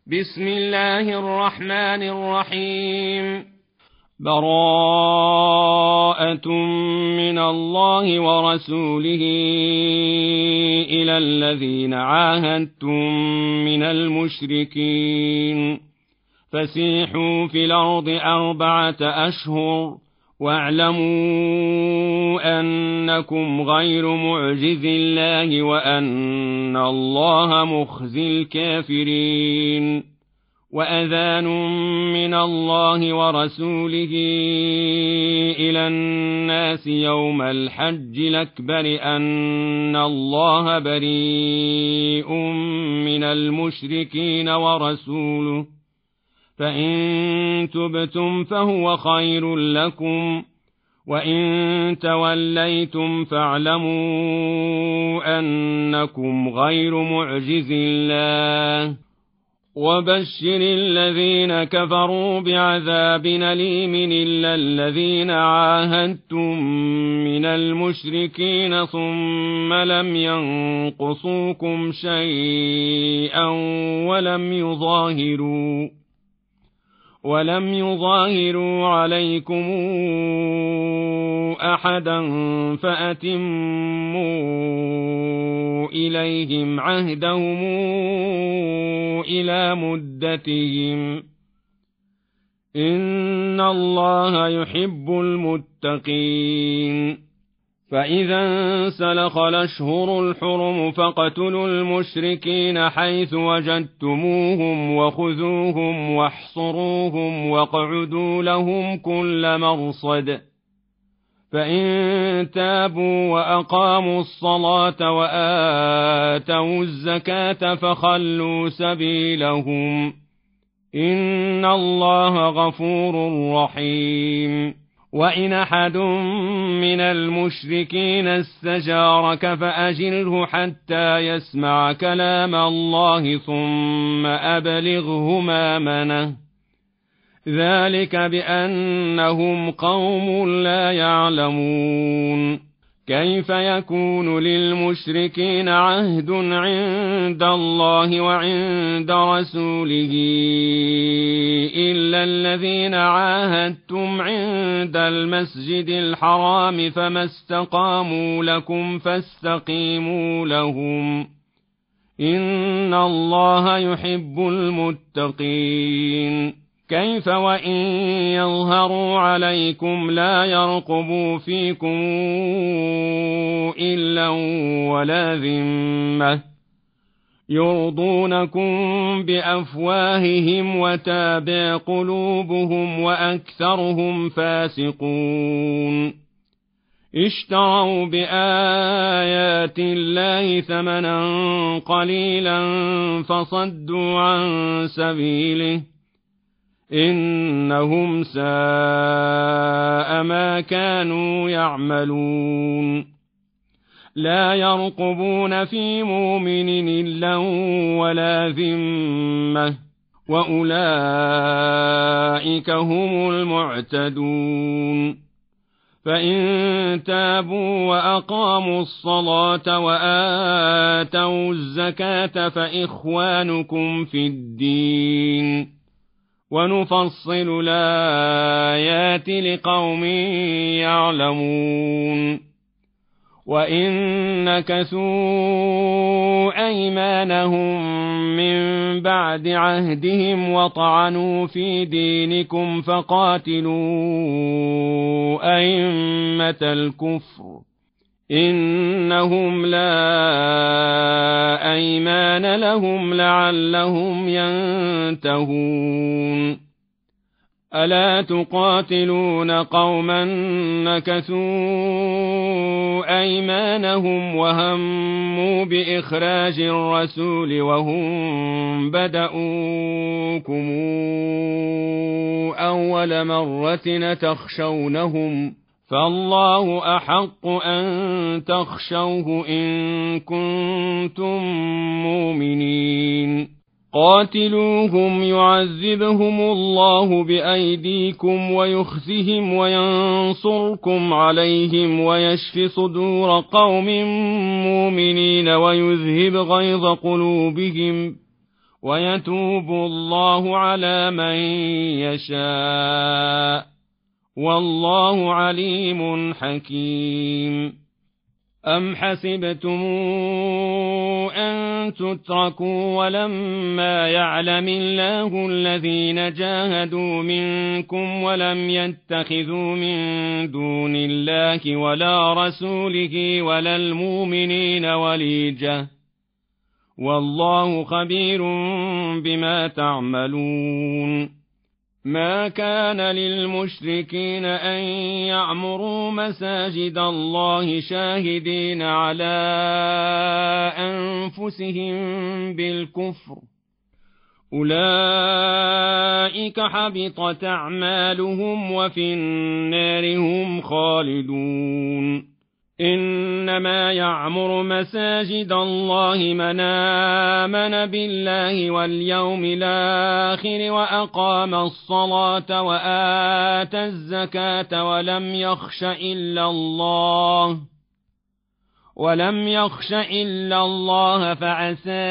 بسم الله الرحمن الرحيم. براءة من الله ورسوله إلى الذين عاهدتم من المشركين فسيحوا في الأرض 4 أشهر واعلموا أنكم غير معجز الله وأن الله مخزي الكافرين. وأذان من الله ورسوله إلى الناس يوم الحج الأكبر أن الله بريء من المشركين ورسوله فإن تبتم فهو خير لكم وإن توليتم فاعلموا أنكم غير معجز الله وبشر الذين كفروا بعذاب أليم إلا الذين عاهدتم من المشركين ثم لم ينقصوكم شيئا ولم يظاهروا عليكم أحدا فأتموا إليهم عهدهم إلى مدتهم إن الله يحب المتقين. فإذا انسلخ الأشهر الحرم فاقتلوا المشركين حيث وجدتموهم وخذوهم واحصروهم واقعدوا لهم كل مرصد فإن تابوا وأقاموا الصلاة وآتوا الزكاة فخلوا سبيلهم إن الله غفور رحيم. وإن أحد من المشركين استجارك فأجره حتى يسمع كلام الله ثم أبلغه مأمنه ذلك بأنهم قوم لا يعلمون. كيف يكون للمشركين عهد عند الله وعند رسوله إلا الذين عاهدتم عند المسجد الحرام فما استقاموا لكم فاستقيموا لهم إن الله يحب المتقين. كيف وإن يظهروا عليكم لا يرقبوا فيكم إلا ولا ذمة يرضونكم بأفواههم وتابع قلوبهم وأكثرهم فاسقون. اشتروا بآيات الله ثمنا قليلا فصدوا عن سبيله إنهم ساء ما كانوا يعملون. لا يرقبون في مؤمن إلا ولا ذمة وأولئك هم المعتدون. فإن تابوا وأقاموا الصلاة وآتوا الزكاة فإخوانكم في الدين ونفصل الآيات لقوم يعلمون. وإن نكثوا أيمانهم من بعد عهدهم وطعنوا في دينكم فقاتلوا أئمة الكفر إنهم لا أيمان لهم لعلهم ينتهون. ألا تقاتلون قوما نكثوا أيمانهم وهموا بإخراج الرسول وهم بدؤوكم أول مرة تخشونهم فالله أحق أن تخشوه إن كنتم مؤمنين. قاتلوهم يعذبهم الله بأيديكم ويخزهم وينصركم عليهم ويشف صدور قوم مؤمنين ويذهب غيظ قلوبهم ويتوب الله على من يشاء والله عليم حكيم. أم حسبتم أن تتركوا ولما يعلم الله الذين جاهدوا منكم ولم يتخذوا من دون الله ولا رسوله ولا المؤمنين وليجة والله خبير بما تعملون. ما كان للمشركين أن يعمروا مساجد الله شاهدين على أنفسهم بالكفر أولئك حبطت أعمالهم وفي النار هم خالدون. إنما يعمر مساجد الله من آمن بالله واليوم الآخر وأقام الصلاة وآتى الزكاة ولم يخش إلا الله فعسى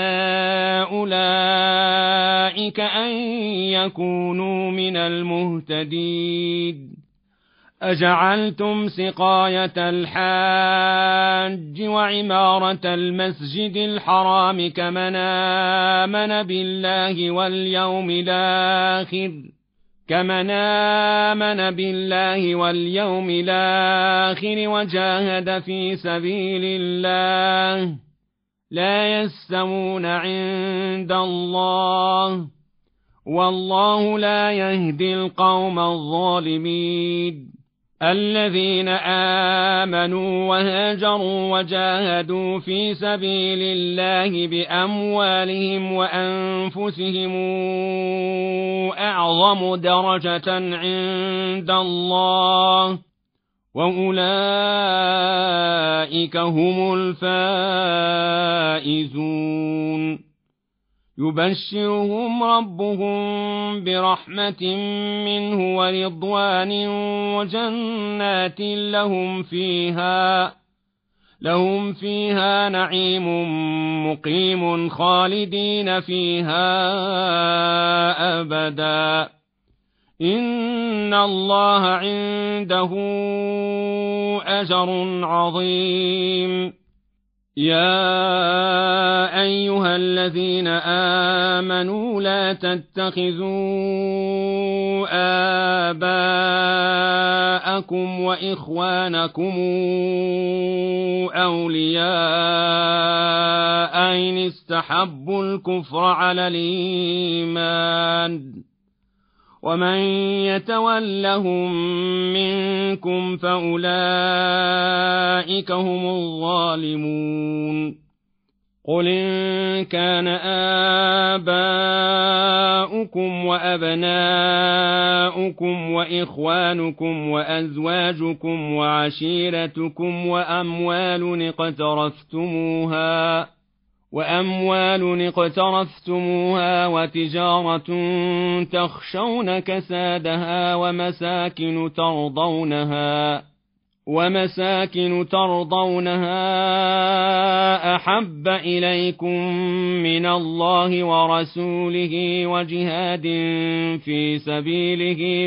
أولئك أن يكونوا من المهتدين. أجعلتم سقاية الحاج وعمارة المسجد الحرام كمن آمن بالله واليوم الآخر وجاهد في سبيل الله لا يستوون عند الله والله لا يهدي القوم الظالمين. الذين آمنوا وهاجروا وجاهدوا في سبيل الله بأموالهم وأنفسهم أعظم درجة عند الله وأولئك هم الفائزون. يبشرهم ربهم برحمة منه ورضوان وجنات لهم فيها نعيم مقيم خالدين فيها أبدا إن الله عنده أجر عظيم. يا أيها الذين آمنوا لا تتخذوا آباءكم وإخوانكم أولياء إن استحبوا الكفر على الإيمان ومن يتولهم منكم فأولئك هم الظالمون. قل إن كان آباؤكم وأبناؤكم وإخوانكم وأزواجكم وعشيرتكم وأموال اقترفتموها وتجارة تخشون كسادها ومساكن ترضونها أحب إليكم من الله ورسوله وجهاد في سبيله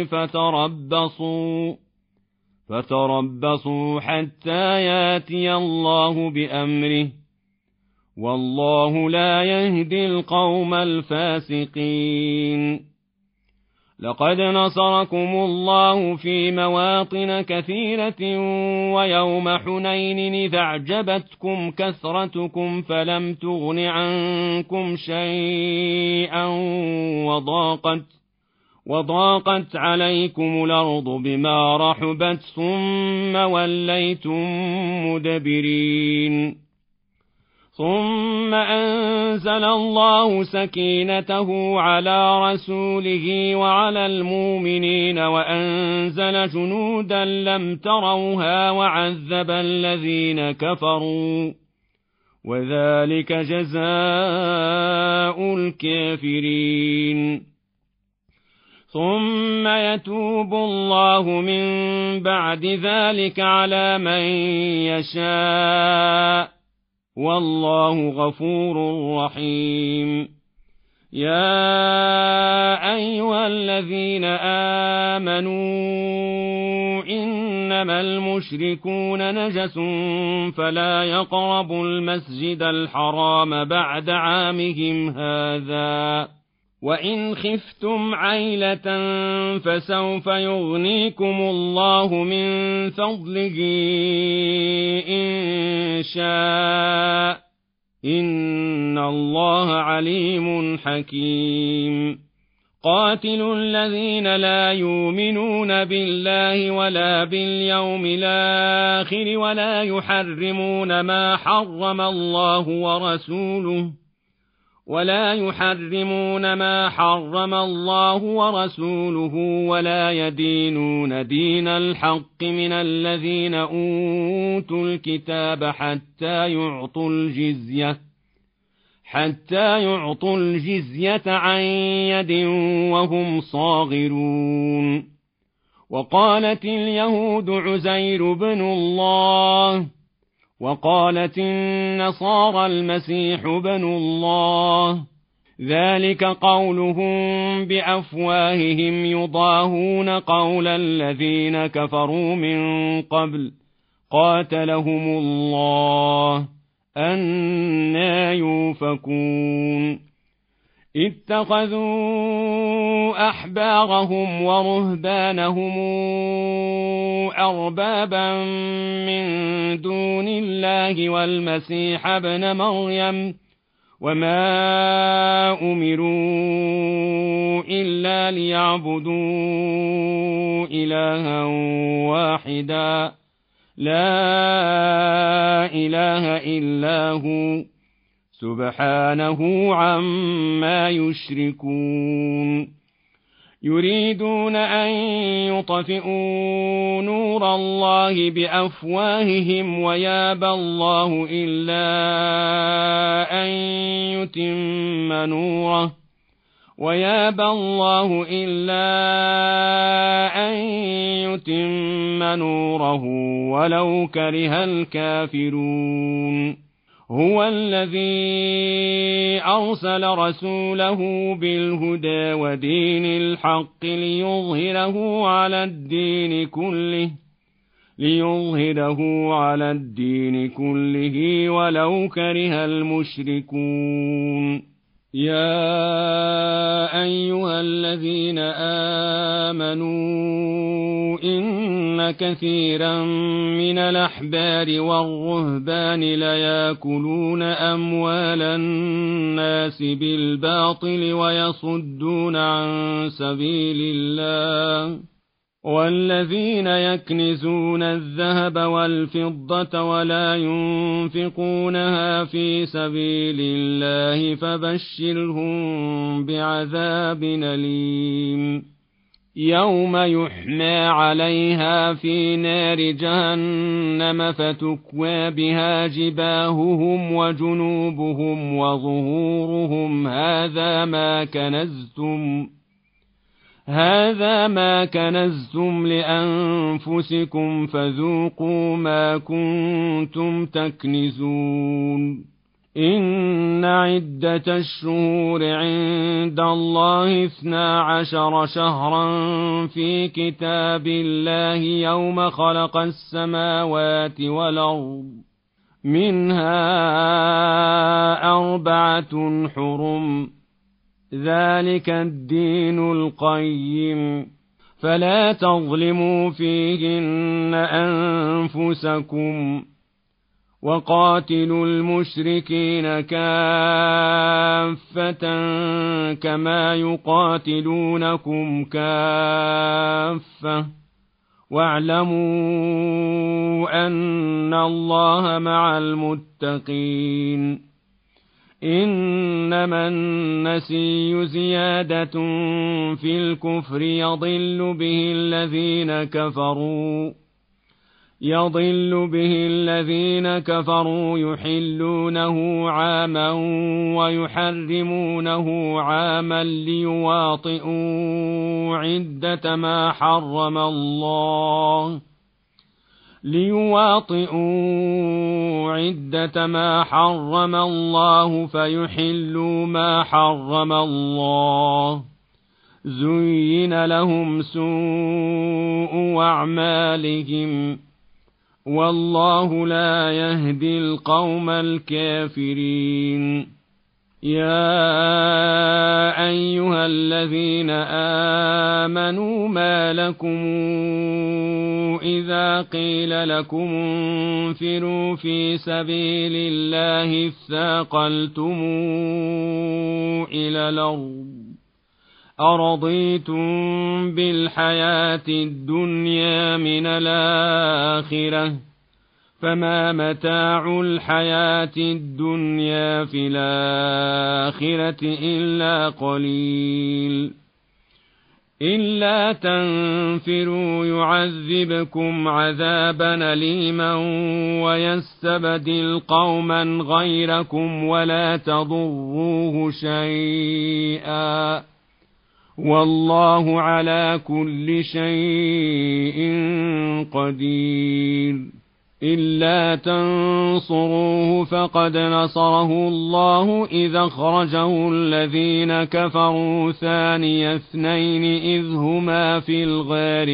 فتربصوا حتى ياتي الله بأمره والله لا يهدي القوم الفاسقين. لقد نصركم الله في مواطن كثيرة ويوم حنين إذ أعجبتكم كثرتكم فلم تغن عنكم شيئا وضاقت عليكم الأرض بما رحبت ثم وليتم مدبرين. ثم أنزل الله سكينته على رسوله وعلى المؤمنين وأنزل جنودا لم تروها وعذب الذين كفروا وذلك جزاء الكافرين. ثم يتوب الله من بعد ذلك على من يشاء والله غفور رحيم. يا أيها الذين آمنوا إنما المشركون نجس فلا يقربوا المسجد الحرام بعد عامهم هذا وإن خفتم عيلة فسوف يغنيكم الله من فضله إن شاء إن الله عليم حكيم قاتلوا الذين لا يؤمنون بالله ولا باليوم الآخر ولا يحرمون ما حرم الله ورسوله ولا يدينون دين الحق من الذين أوتوا الكتاب حتى يعطوا الجزية عن يد وهم صاغرون وقالت اليهود عزير بن الله وقالت النصارى المسيح بن الله ذلك قولهم بأفواههم يضاهون قول الذين كفروا من قبل قاتلهم الله أنى يؤفكون اتخذوا أحبارهم ورهبانهم أربابا من دون الله والمسيح ابن مريم وما أمروا إلا ليعبدوا إلها واحدا لا إله إلا هو سبحانه عما يشركون يريدون أن يطفئوا نور الله بأفواههم ويابى الله إلا أن يتم نوره ولو كره الكافرون هو الذي أرسل رسوله بالهدى ودين الحق ليظهره على الدين كله ولو كره المشركون يا أيها الذين آمنوا إن كثيرا من الأحبار والرهبان ليأكلون أموال الناس بالباطل ويصدون عن سبيل الله والذين يكنزون الذهب والفضة ولا ينفقونها في سبيل الله فبشرهم بعذاب أليم يوم يحمى عليها في نار جهنم فتكوى بها جباههم وجنوبهم وظهورهم هذا ما كنزتم لأنفسكم فذوقوا ما كنتم تكنزون إن عدة الشهور عند الله 12 شهرا في كتاب الله يوم خلق السماوات والأرض منها 4 حرم ذلك الدين القيم فلا تظلموا فيهن أنفسكم وقاتلوا المشركين كافة كما يقاتلونكم كافة واعلموا أن الله مع المتقين إنما النسي زيادة في الكفر يضل به الذين كفروا يحلونه عاما ويحرمونه عاما ليواطئوا عدة ما حرم الله فيحلوا ما حرم الله زين لهم سوء أعمالهم والله لا يهدي القوم الكافرين. يا أيها الذين آمنوا ما لكم إذا قيل لكم انفروا في سبيل الله اثاقلتم إلى الأرض أرضيتم بالحياة الدنيا من الآخرة فما متاع الحياة الدنيا في الآخرة إلا قليل. إلا تنفروا يعذبكم عذابا أليما ويستبدل قوما غيركم ولا تضروه شيئا والله على كل شيء قدير. إلا تنصروه فقد نصره الله إذ أخرجه الذين كفروا ثاني اثنين إذ هما في الغار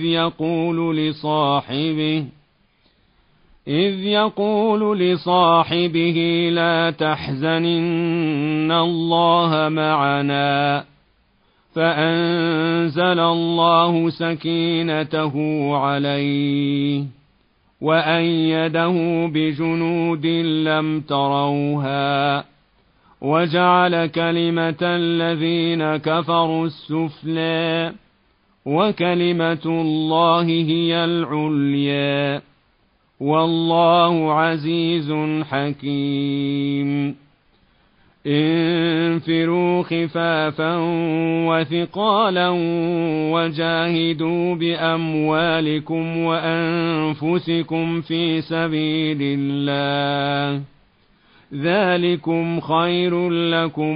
إذ يقول لصاحبه لا تحزن إن الله معنا فأنزل الله سكينته عليه وأيده بجنود لم تروها وجعل كلمة الذين كفروا السفلى وكلمة الله هي العليا والله عزيز حكيم. انفروا خفافا وثقالا وجاهدوا بأموالكم وأنفسكم في سبيل الله ذلكم خير لكم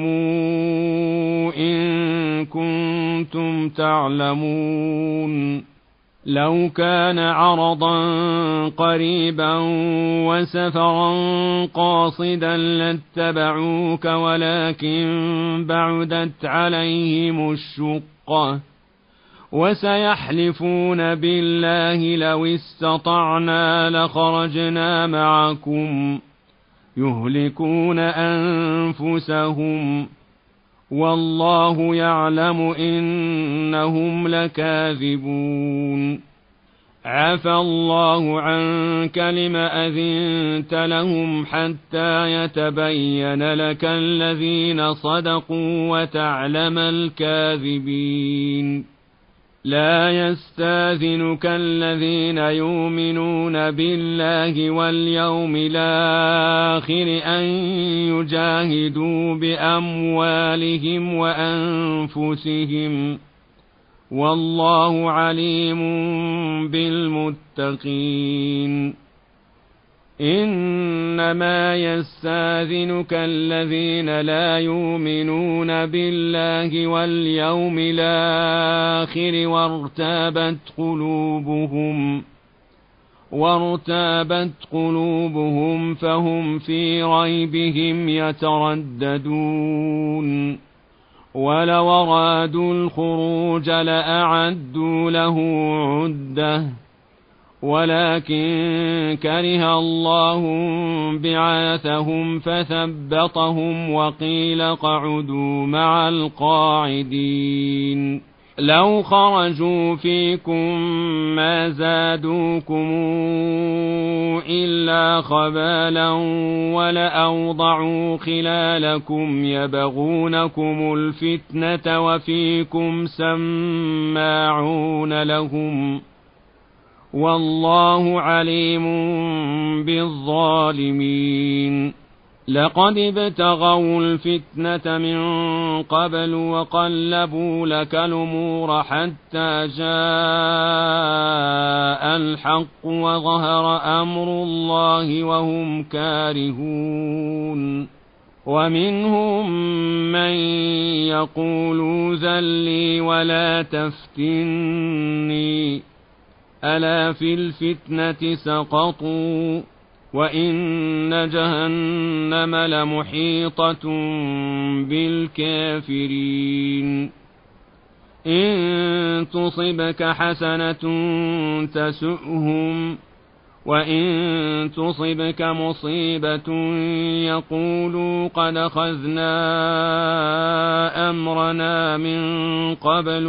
إن كنتم تعلمون. لو كان عرضا قريبا وسفرا قاصدا لاتبعوك ولكن بعدت عليهم الشقة وسيحلفون بالله لو استطعنا لخرجنا معكم يهلكون أنفسهم والله يعلم إنهم لكاذبون. عفى الله عنك لم أذنت لهم حتى يتبين لك الذين صدقوا وتعلم الكاذبين. لا يستاذنك الذين يؤمنون بالله واليوم الآخر أن يجاهدوا بأموالهم وأنفسهم والله عليم بالمتقين. إنما يستاذنك الذين لا يؤمنون بالله واليوم الآخر وارتابت قلوبهم فهم في ريبهم يترددون. ولو أرادوا الخروج لأعدوا له عدة ولكن كره الله بعاثهم فثبطهم وقيل اقعدوا مع القاعدين. لو خرجوا فيكم ما زادوكم إلا خبالا ولأوضعوا خلالكم يبغونكم الفتنة وفيكم سماعون لهم والله عليم بالظالمين. لقد ابتغوا الفتنة من قبل وقلبوا لك الأمور حتى جاء الحق وظهر أمر الله وهم كارهون. ومنهم من يقول ذل لي ولا تفتني ألا في الفتنة سقطوا وإن جهنم لمحيطة بالكافرين إن تصبك حسنة تسؤهم وإن تصبك مصيبة يقولوا قد أخذنا أمرنا من قبل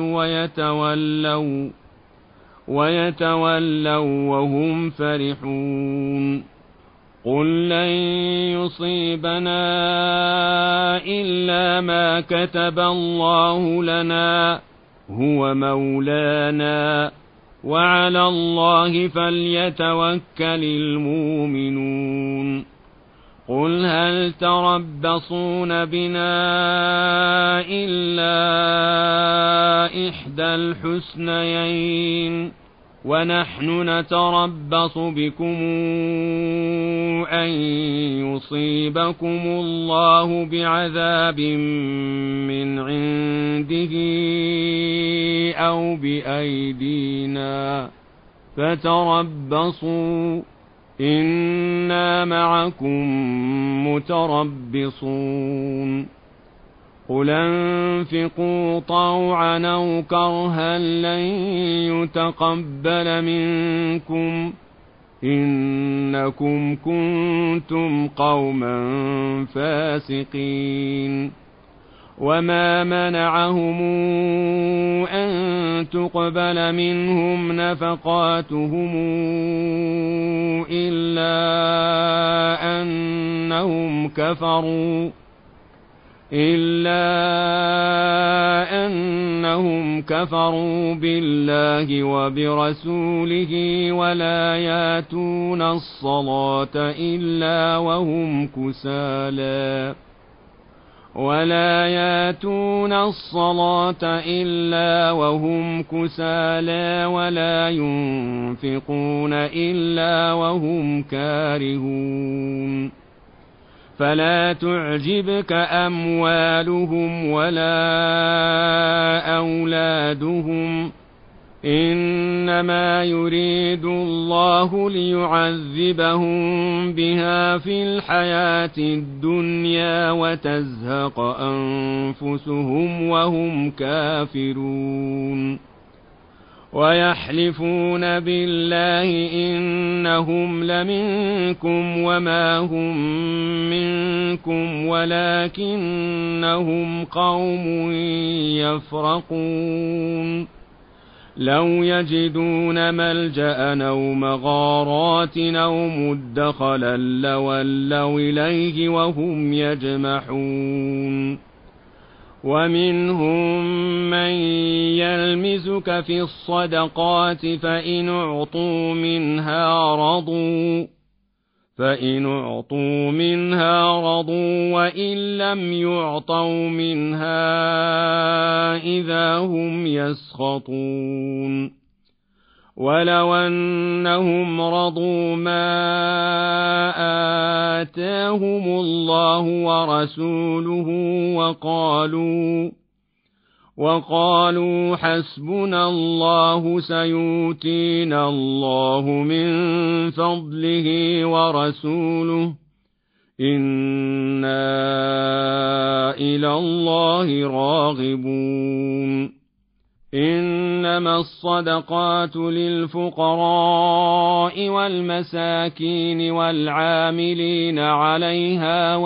ويتولوا وهم فرحون قل لن يصيبنا إلا ما كتب الله لنا هو مولانا وعلى الله فليتوكل المؤمنون قل هل تربصون بنا إلا إحدى الحسنيين ونحن نتربص بكم أن يصيبكم الله بعذاب من عنده أو بأيدينا فتربصوا إنا معكم متربصون قل انفقوا طوعا أو كرها لن يتقبل منكم إنكم كنتم قوما فاسقين وما منعهم أن تقبل منهم نفقاتهم إلا أنهم كفروا بالله وبرسوله ولا ياتون الصلاة إلا وهم كسالى ولا ينفقون إلا وهم كارهون فلا تعجبك أموالهم ولا أولادهم إنما يريد الله ليعذبهم بها في الحياة الدنيا وتزهق أنفسهم وهم كافرون ويحلفون بالله إنهم لمنكم وما هم منكم ولكنهم قوم يفرقون لو يجدون ملجأ أو مغارات أو مدخلا لولوا إليه وهم يجمحون ومنهم من يلمزك في الصدقات فإن أعطوا منها رضوا وإن لم يعطوا منها إذا هم يسخطون ولو أنهم رضوا ما آتاهم الله ورسوله وقالوا حسبنا الله سيؤتينا الله من فضله ورسوله إنا إلى الله راغبون إنما الصدقات للفقراء والمساكين والعاملين عليها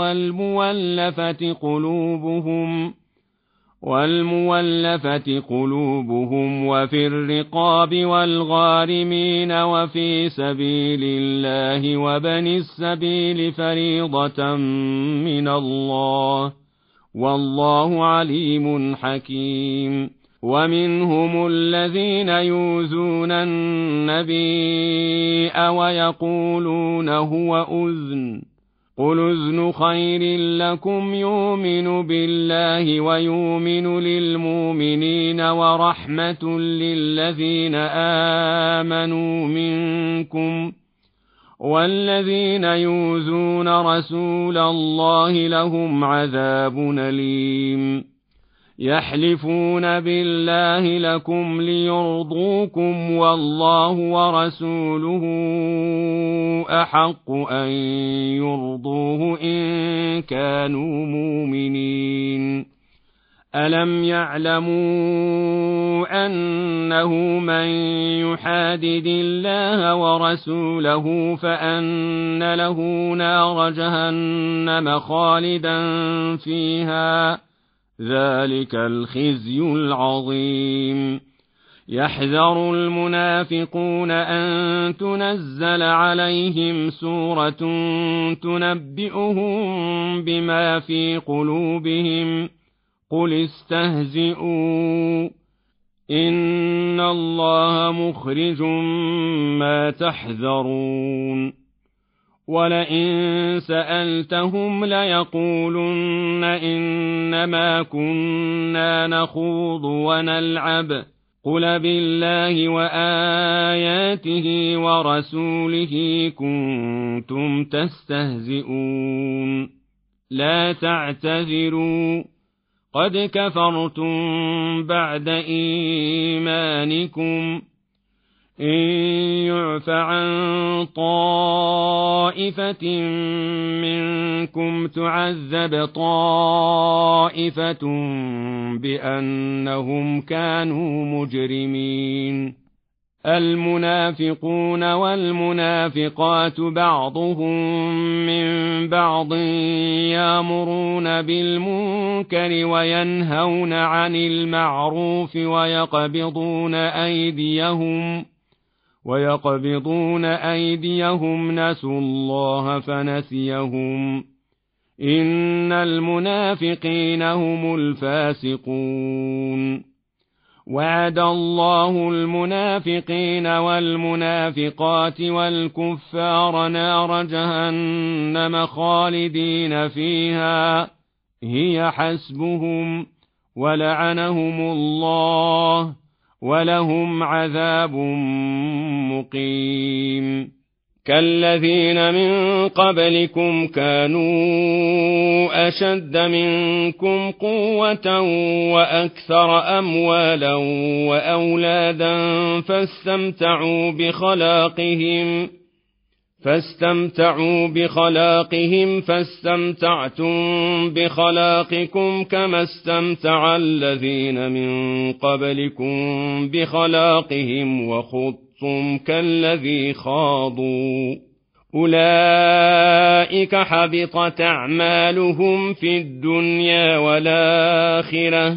والمولفة قلوبهم وفي الرقاب والغارمين وفي سبيل الله وابن السبيل فريضة من الله والله عليم حكيم ومنهم الذين يؤذون النبي ويقولون هو أذن قل أذن خير لكم يؤمن بالله ويؤمن للمؤمنين ورحمة للذين آمنوا منكم والذين يؤذون رسول الله لهم عذاب أليم يحلفون بالله لكم ليرضوكم والله ورسوله أحق أن يرضوه إن كانوا مؤمنين ألم يعلموا أنه من يحادد الله ورسوله فأن له نار جهنم خالدا فيها ذلك الخزي العظيم يحذر المنافقون أن تنزل عليهم سورة تنبئهم بما في قلوبهم قل استهزئوا إن الله مخرج ما تحذرون ولئن سألتهم ليقولن إنما كنا نخوض ونلعب قل بالله وآياته ورسوله كنتم تستهزئون لا تعتذروا قد كفرتم بعد إيمانكم إن يعف عن طائفة منكم تعذب طائفة بأنهم كانوا مجرمين المنافقون والمنافقات بعضهم من بعض يأمرون بالمنكر وينهون عن المعروف ويقبضون أيديهم نسوا الله فنسيهم إن المنافقين هم الفاسقون وعد الله المنافقين والمنافقات والكفار نار جهنم خالدين فيها هي حسبهم ولعنهم الله ولهم عذاب مقيم كالذين من قبلكم كانوا أشد منكم قوة وأكثر أموالا وأولادا فاستمتعوا بخلاقهم فاستمتعتم بخلاقكم كما استمتع الذين من قبلكم بخلاقهم وخضتم كالذي خاضوا أولئك حبطت أعمالهم في الدنيا والآخرة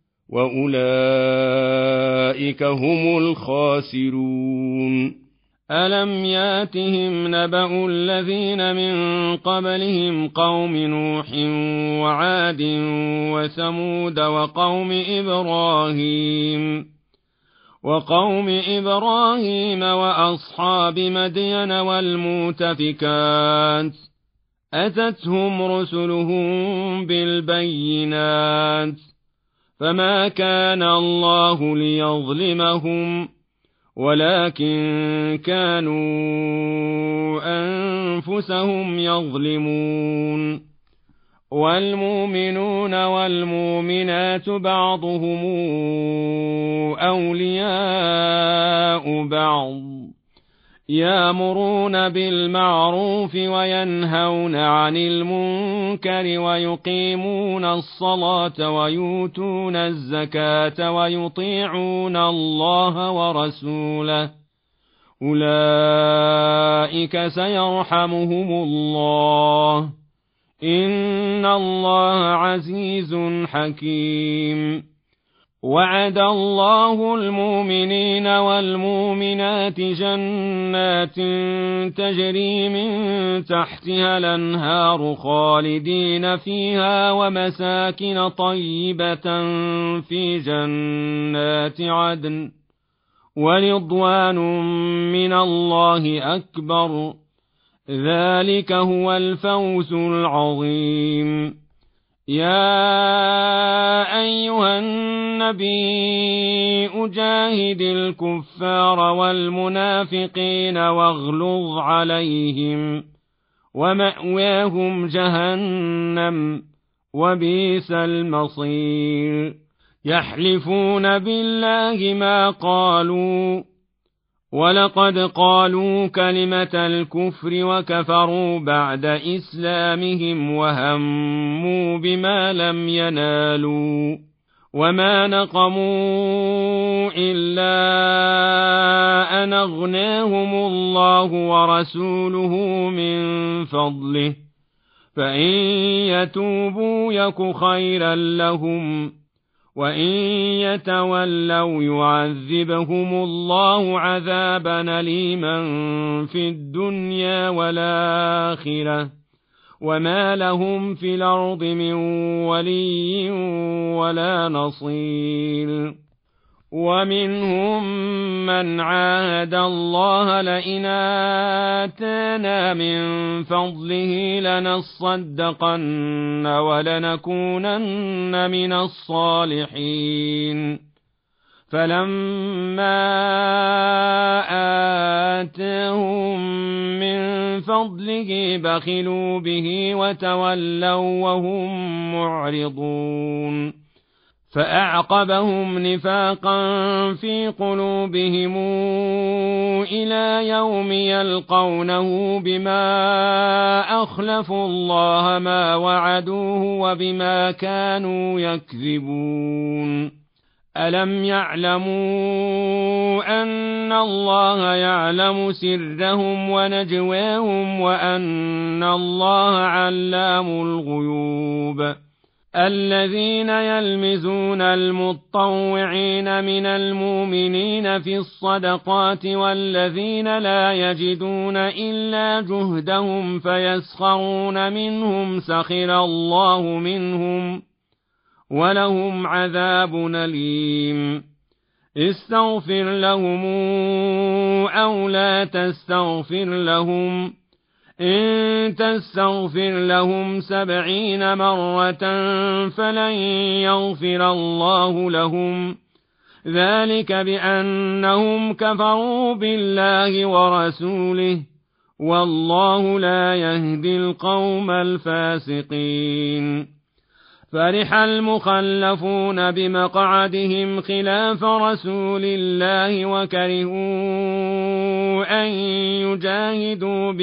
وأولئك هم الخاسرون ألم ياتهم نبأ الذين من قبلهم قوم نوح وعاد وثمود وقوم إبراهيم وأصحاب مدين والمؤتفكات أتتهم رسلهم بالبينات فما كان الله ليظلمهم ولكن كانوا أنفسهم يظلمون والمؤمنون والمؤمنات بعضهم أولياء بعض يأمرون بالمعروف وينهون عن المنكر ويقيمون الصلاة ويؤتون الزكاة ويطيعون الله ورسوله أولئك سيرحمهم الله إن الله عزيز حكيم وعد الله المؤمنين والمؤمنات جنات تجري من تحتها الأنهار خالدين فيها ومساكن طيبة في جنات عدن ورضوان من الله أكبر ذلك هو الفوز العظيم يا أيها النبي أجاهد الكفار والمنافقين واغلظ عليهم ومأواهم جهنم وبئس المصير يحلفون بالله ما قالوا ولقد قالوا كلمة الكفر وكفروا بعد إسلامهم وهموا بما لم ينالوا وما نقموا إلا أن أغناهم الله ورسوله من فضله فإن يتوبوا يك خيرا لهم وإن يتولوا يعذبهم الله عذابا أليما في الدنيا والآخرة وما لهم في الأرض من ولي ولا نصير ومنهم من عاهد الله لئن آتانا من فضله لنصدقن ولنكونن من الصالحين فلما آتاهم من فضله بخلوا به وتولوا وهم معرضون فأعقبهم نفاقا في قلوبهم إلى يوم يلقونه بما أخلفوا الله ما وعدوه وبما كانوا يكذبون ألم يعلموا أن الله يعلم سرهم ونجواهم وأن الله علام الغيوب الذين يلمزون المطوعين من المؤمنين في الصدقات والذين لا يجدون إلا جهدهم فيسخرون منهم سخر الله منهم ولهم عذاب أليم استغفر لهم أو لا تستغفر لهم إن تستغفر لهم 70 مرة فلن يغفر الله لهم ذلك بأنهم كفروا بالله ورسوله والله لا يهدي القوم الفاسقين فرح المخلفون بمقعدهم خلاف رسول الله وكرهوا أن يجاهدوا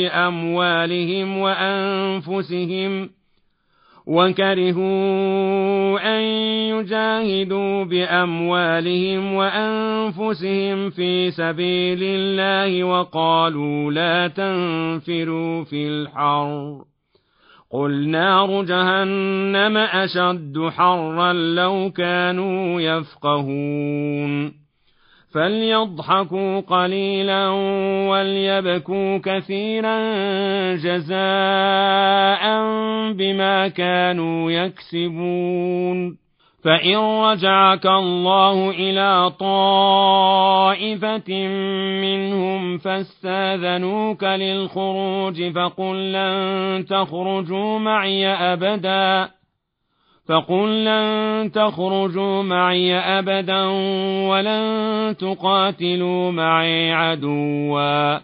بأموالهم وأنفسهم في سبيل الله وقالوا لا تنفروا في الحر قل نار جهنم أشد حرا لو كانوا يفقهون فليضحكوا قليلا وليبكوا كثيرا جزاء بما كانوا يكسبون فإن رجعك الله إلى طائفة منهم فاستاذنوك للخروج فقل لن تخرجوا معي أبدا ولن تقاتلوا معي عدوا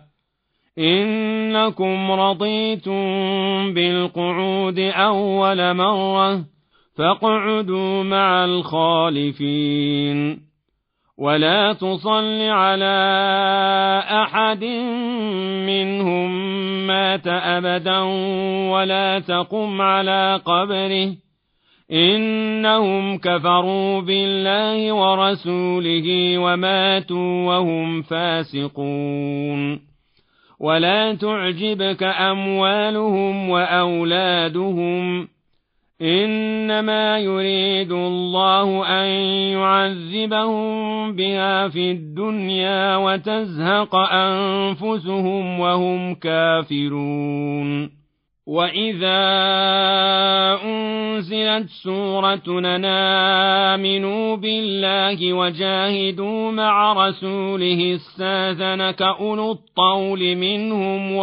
إنكم رضيتم بالقعود أول مرة فاقعدوا مع الخالفين ولا تصل على أحد منهم مات أبدا ولا تقم على قبره إنهم كفروا بالله ورسوله وماتوا وهم فاسقون ولا تعجبك أموالهم وأولادهم إنما يريد الله أن يعذبهم بها في الدنيا وتزهق أنفسهم وهم كافرون وإذا أنزلت سورة أن آمنوا بالله وجاهدوا مع رسوله استاذنك أولو الطول منهم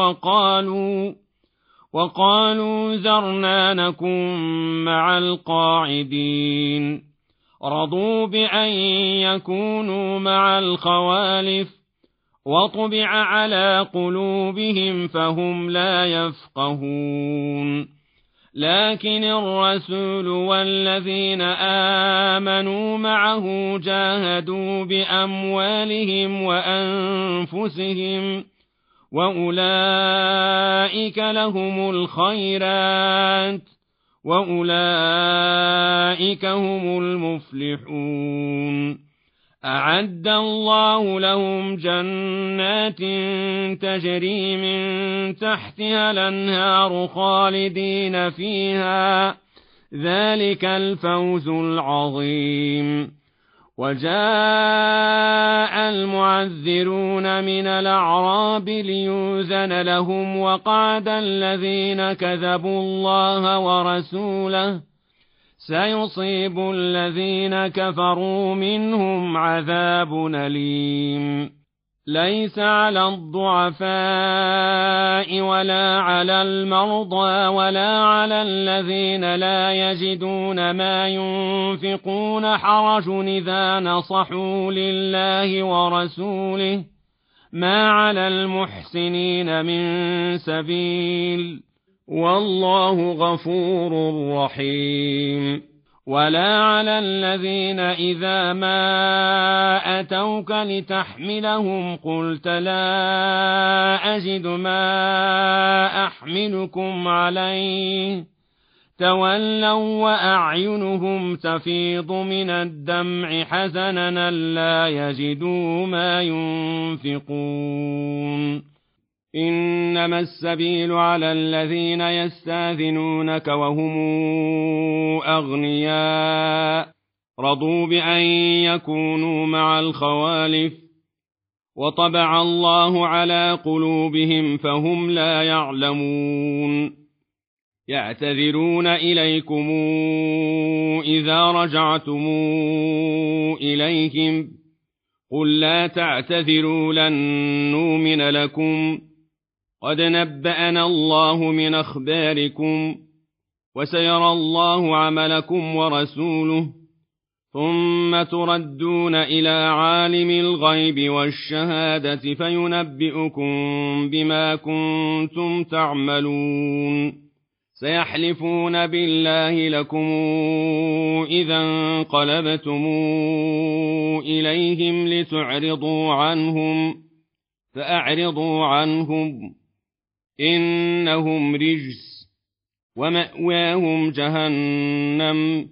وقالوا ذرنا نكن مع القاعدين رضوا بأن يكونوا مع الخوالف وطبع على قلوبهم فهم لا يفقهون لكن الرسول والذين آمنوا معه جاهدوا بأموالهم وأنفسهم وأولئك لهم الخيرات وأولئك هم المفلحون أعد الله لهم جنات تجري من تحتها الأنهار خالدين فيها ذلك الفوز العظيم وجاء المعذرون من الأعراب ليؤذن لهم وقعد الذين كذبوا الله ورسوله سيصيب الذين كفروا منهم عذاب أليم ليس على الضعفاء ولا على المرضى ولا على الذين لا يجدون ما ينفقون حرج إذا نصحوا لله ورسوله ما على المحسنين من سبيل والله غفور رحيم ولا على الذين إذا ما أتوك لتحملهم قلت لا أجد ما أحملكم عليه تولوا وأعينهم تفيض من الدمع حزنا ألا يجدوا ما ينفقون إنما السبيل على الذين يستاذنونك وهم أغنياء رضوا بأن يكونوا مع الخوالف وطبع الله على قلوبهم فهم لا يعلمون يعتذرون إليكم إذا رجعتم إليهم قل لا تعتذروا لن نؤمن لكم قد نبأنا الله من أخباركم وسيرى الله عملكم ورسوله ثم تردون إلى عالم الغيب والشهادة فينبئكم بما كنتم تعملون سيحلفون بالله لكم إذا انقلبتم إليهم لتعرضوا عنهم فأعرضوا عنهم إنهم رجس ومأواهم جهنم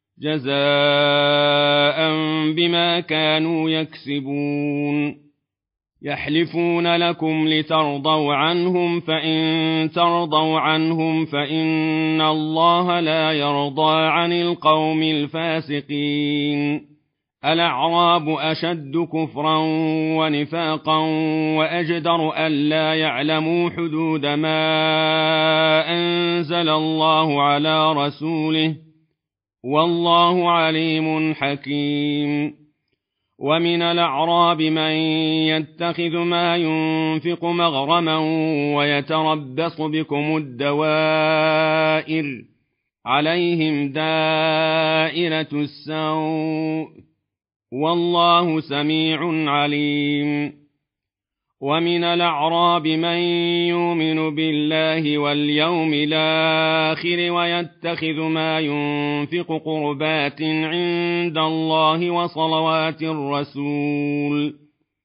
جزاء بما كانوا يكسبون يحلفون لكم لترضوا عنهم فإن ترضوا عنهم فإن الله لا يرضى عن القوم الفاسقين الأعراب أشد كفرا ونفاقا وأجدر ألا يعلموا حدود ما أنزل الله على رسوله والله عليم حكيم ومن الأعراب من يتخذ ما ينفق مغرما ويتربص بكم الدوائر عليهم دائرة السوء والله سميع عليم ومن الأعراب من يؤمن بالله واليوم الآخر ويتخذ ما ينفق قربات عند الله وصلوات الرسول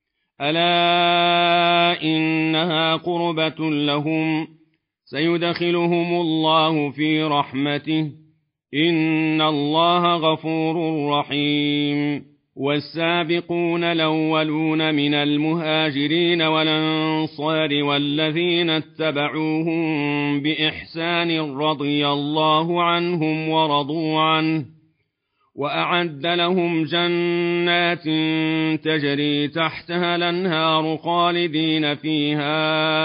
ألا إنها قربة لهم سيدخلهم الله في رحمته إن الله غفور رحيم والسابقون الأولون من المهاجرين والأنصار والذين اتبعوهم بإحسان رضي الله عنهم ورضوا عنه وأعد لهم جنات تجري تحتها الأنهار خالدين فيها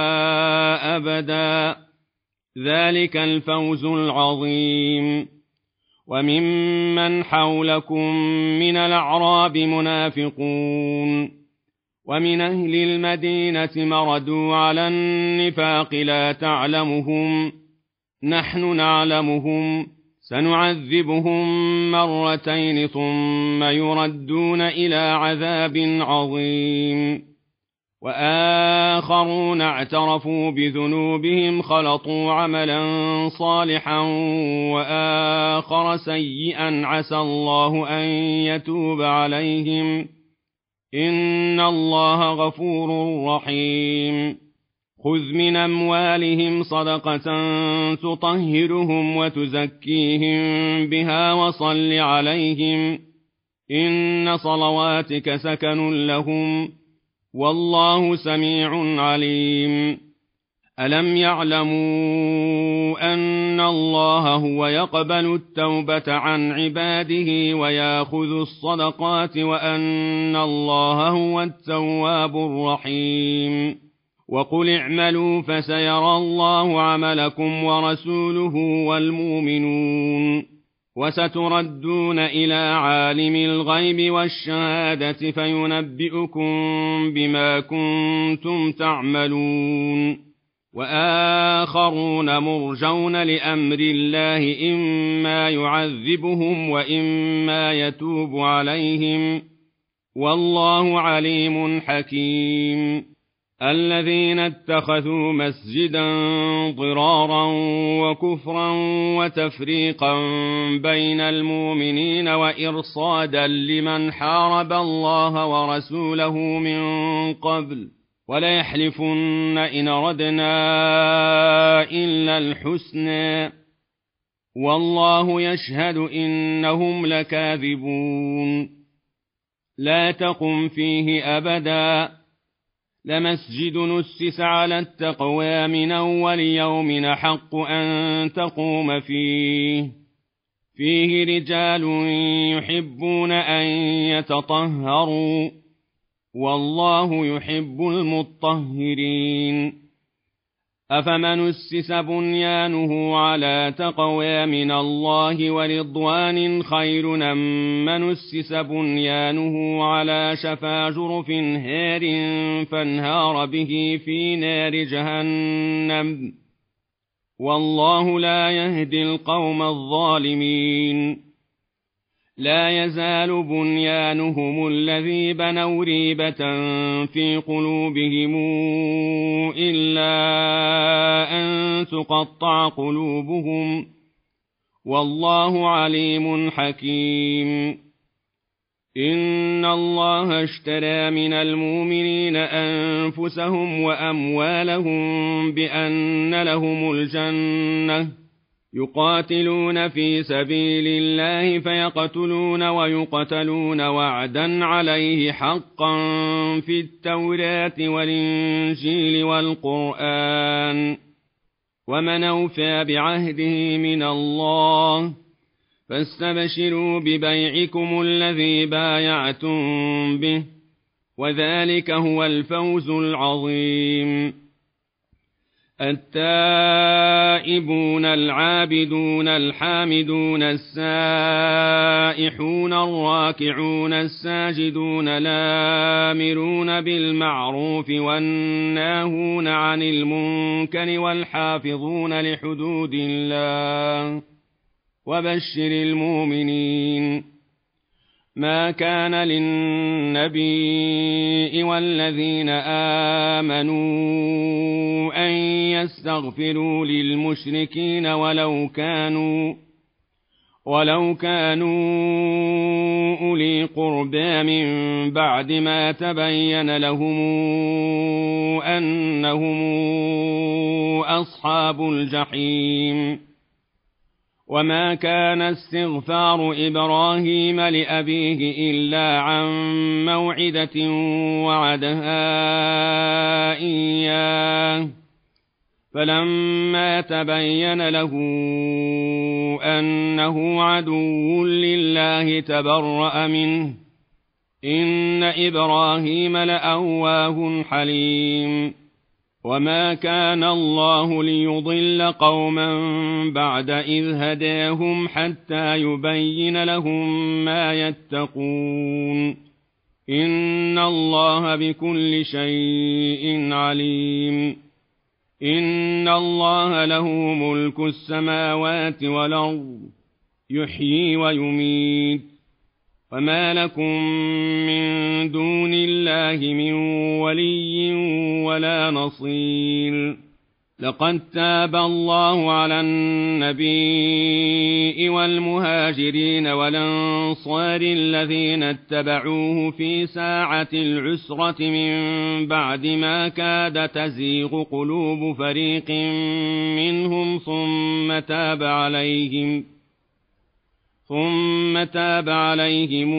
أبدا ذلك الفوز العظيم وممن حولكم من الأعراب منافقون ومن أهل المدينة مردوا على النفاق لا تعلمهم نحن نعلمهم سنعذبهم مرتين ثم يردون إلى عذاب عظيم وآخرون اعترفوا بذنوبهم خلطوا عملا صالحا وآخر سيئا عسى الله أن يتوب عليهم إن الله غفور رحيم خذ من أموالهم صدقة تطهرهم وتزكيهم بها وصل عليهم إن صلواتك سكن لهم والله سميع عليم ألم يعلموا أن الله هو يقبل التوبة عن عباده ويأخذ الصدقات وأن الله هو التواب الرحيم وقل اعملوا فسيرى الله عملكم ورسوله والمؤمنون وستردون إلى عالم الغيب والشهادة فينبئكم بما كنتم تعملون وآخرون مرجون لأمر الله إما يعذبهم وإما يتوب عليهم والله عليم حكيم الذين اتخذوا مسجدا ضرارا وكفرا وتفريقا بين المؤمنين وإرصادا لمن حارب الله ورسوله من قبل وليحلفن إن ردنا إلا الحسنى والله يشهد إنهم لكاذبون لا تقم فيه أبدا لمسجد نسس على التقوى من أول يوم حق أن تقوم فيه رجال يحبون أن يتطهروا والله يحب المطهرين أفمن أسس بنيانه على تقوى من الله ورضوان خير أم من أسس بنيانه على شفا جرف هار فانهار به في نار جهنم والله لا يهدي القوم الظالمين لا يزال بنيانهم الذي بنوا ريبة في قلوبهم إلا أن تقطع قلوبهم والله عليم حكيم إن الله اشترى من المؤمنين أنفسهم وأموالهم بأن لهم الجنة يقاتلون في سبيل الله فيقتلون ويقتلون وعدا عليه حقا في التوراة والإنجيل والقرآن ومن أوفى بعهده من الله فاستبشروا ببيعكم الذي بايعتم به وذلك هو الفوز العظيم التائبون العابدون الحامدون السائحون الراكعون الساجدون الآمرون بالمعروف والناهون عن المنكر والحافظون لحدود الله وبشر المؤمنين ما كان للنبي والذين آمنوا أن يستغفروا للمشركين ولو كانوا أولي قربى من بعد ما تبين لهم أنهم أصحاب الجحيم وما كان استغفار إبراهيم لأبيه إلا عن موعدة وعدها إياه فلما تبين له أنه عدو لله تبرأ منه إن إبراهيم لأواه حليم وما كان الله ليضل قوما بعد إذ هداهم حتى يبين لهم ما يتقون إن الله بكل شيء عليم إن الله له ملك السماوات والأرض يحيي ويميت وما لكم من دون الله من ولي ولا نصير. لقد تاب الله على النبي والمهاجرين والأنصار الذين اتبعوه في ساعة العسرة من بعد ما كاد تزيغ قلوب فريق منهم ثم تاب عليهم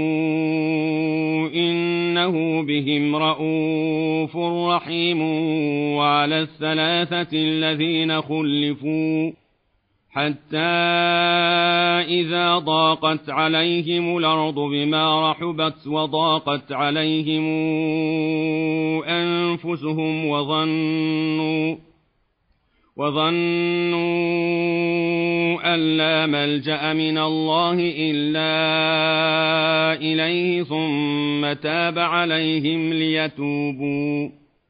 إنه بهم رءوف رحيم. وعلى الثلاثة الذين خلفوا حتى إذا ضاقت عليهم الأرض بما رحبت وضاقت عليهم أنفسهم وظنوا أن لا ملجأ من الله إلا إليه ثم تاب عليهم ليتوبوا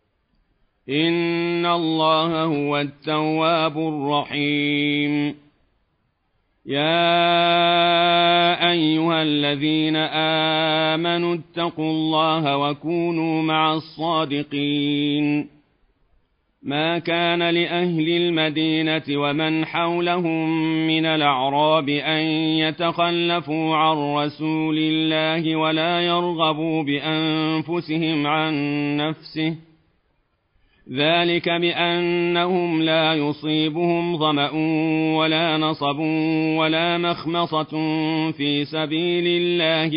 إن الله هو التواب الرحيم. يا أيها الذين آمنوا اتقوا الله وكونوا مع الصادقين. ما كان لأهل المدينة ومن حولهم من الأعراب أن يتخلفوا عن رسول الله ولا يرغبوا بأنفسهم عن نفسه، ذلك بأنهم لا يصيبهم ظمأ ولا نصب ولا مخمصة في سبيل الله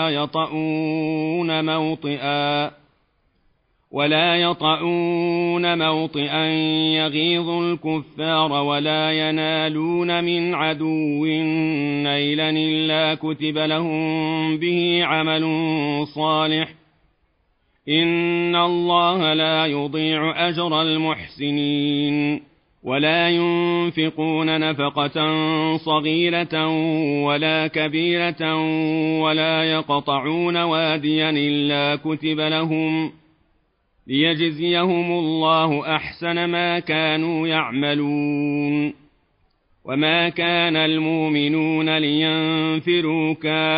ولا يطؤون موطئا يغيظ الكفار ولا ينالون من عدو نيلا إلا كتب لهم به عمل صالح إن الله لا يضيع أجر المحسنين. ولا ينفقون نفقة صغيرة ولا كبيرة ولا يقطعون واديا إلا كتب لهم ليجزيهم الله أحسن ما كانوا يعملون. وما كان المؤمنون لينفروا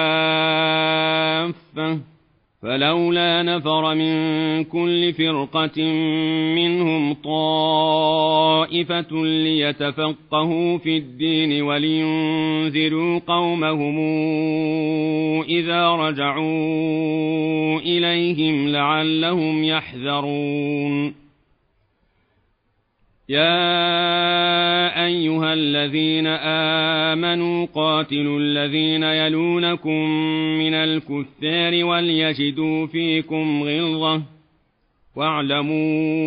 كافة فلولا نفر من كل فرقة منهم طائفة ليتفقهوا في الدين ولينذروا قومهم إذا رجعوا إليهم لعلهم يحذرون. يا أيها الذين آمنوا قاتلوا الذين يلونكم من الكفار وليجدوا فيكم غلظة واعلموا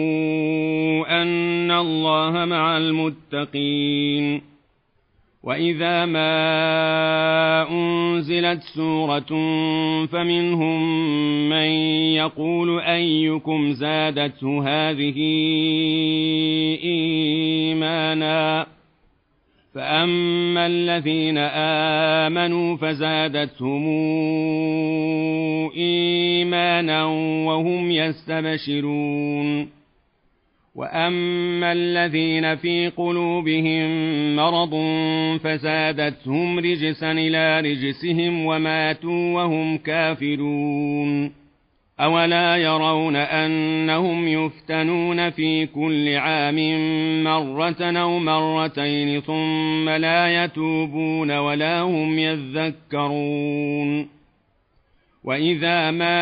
أن الله مع المتقين. وإذا ما أنزلت سورة فمنهم من يقول أيكم زادته هذه إيمانا فأما الذين آمنوا فزادتهم إيمانا وهم يستبشرون. وأما الذين في قلوبهم مرض فزادتهم رجسا إلى رجسهم وماتوا وهم كافرون. أولا يرون أنهم يفتنون في كل عام مرة أو مرتين ثم لا يتوبون ولا هم يذكرون. وإذا ما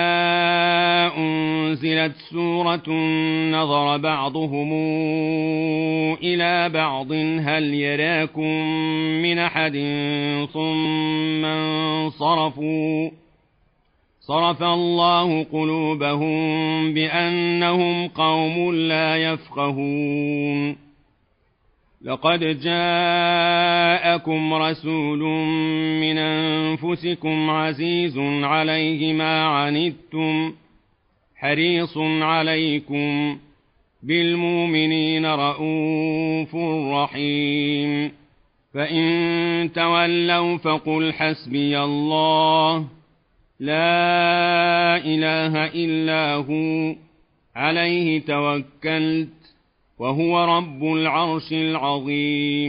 أنزلت سورة نظر بعضهم إلى بعض هل يراكم من أحد ثم انصرفوا صرف الله قلوبهم بأنهم قوم لا يفقهون. لقد جاءكم رسول من أنفسكم عزيز عليه ما عنتم حريص عليكم بالمؤمنين رءوف رحيم. فإن تولوا فقل حسبي الله لا إله إلا هو عليه توكلت وهو رب العرش العظيم.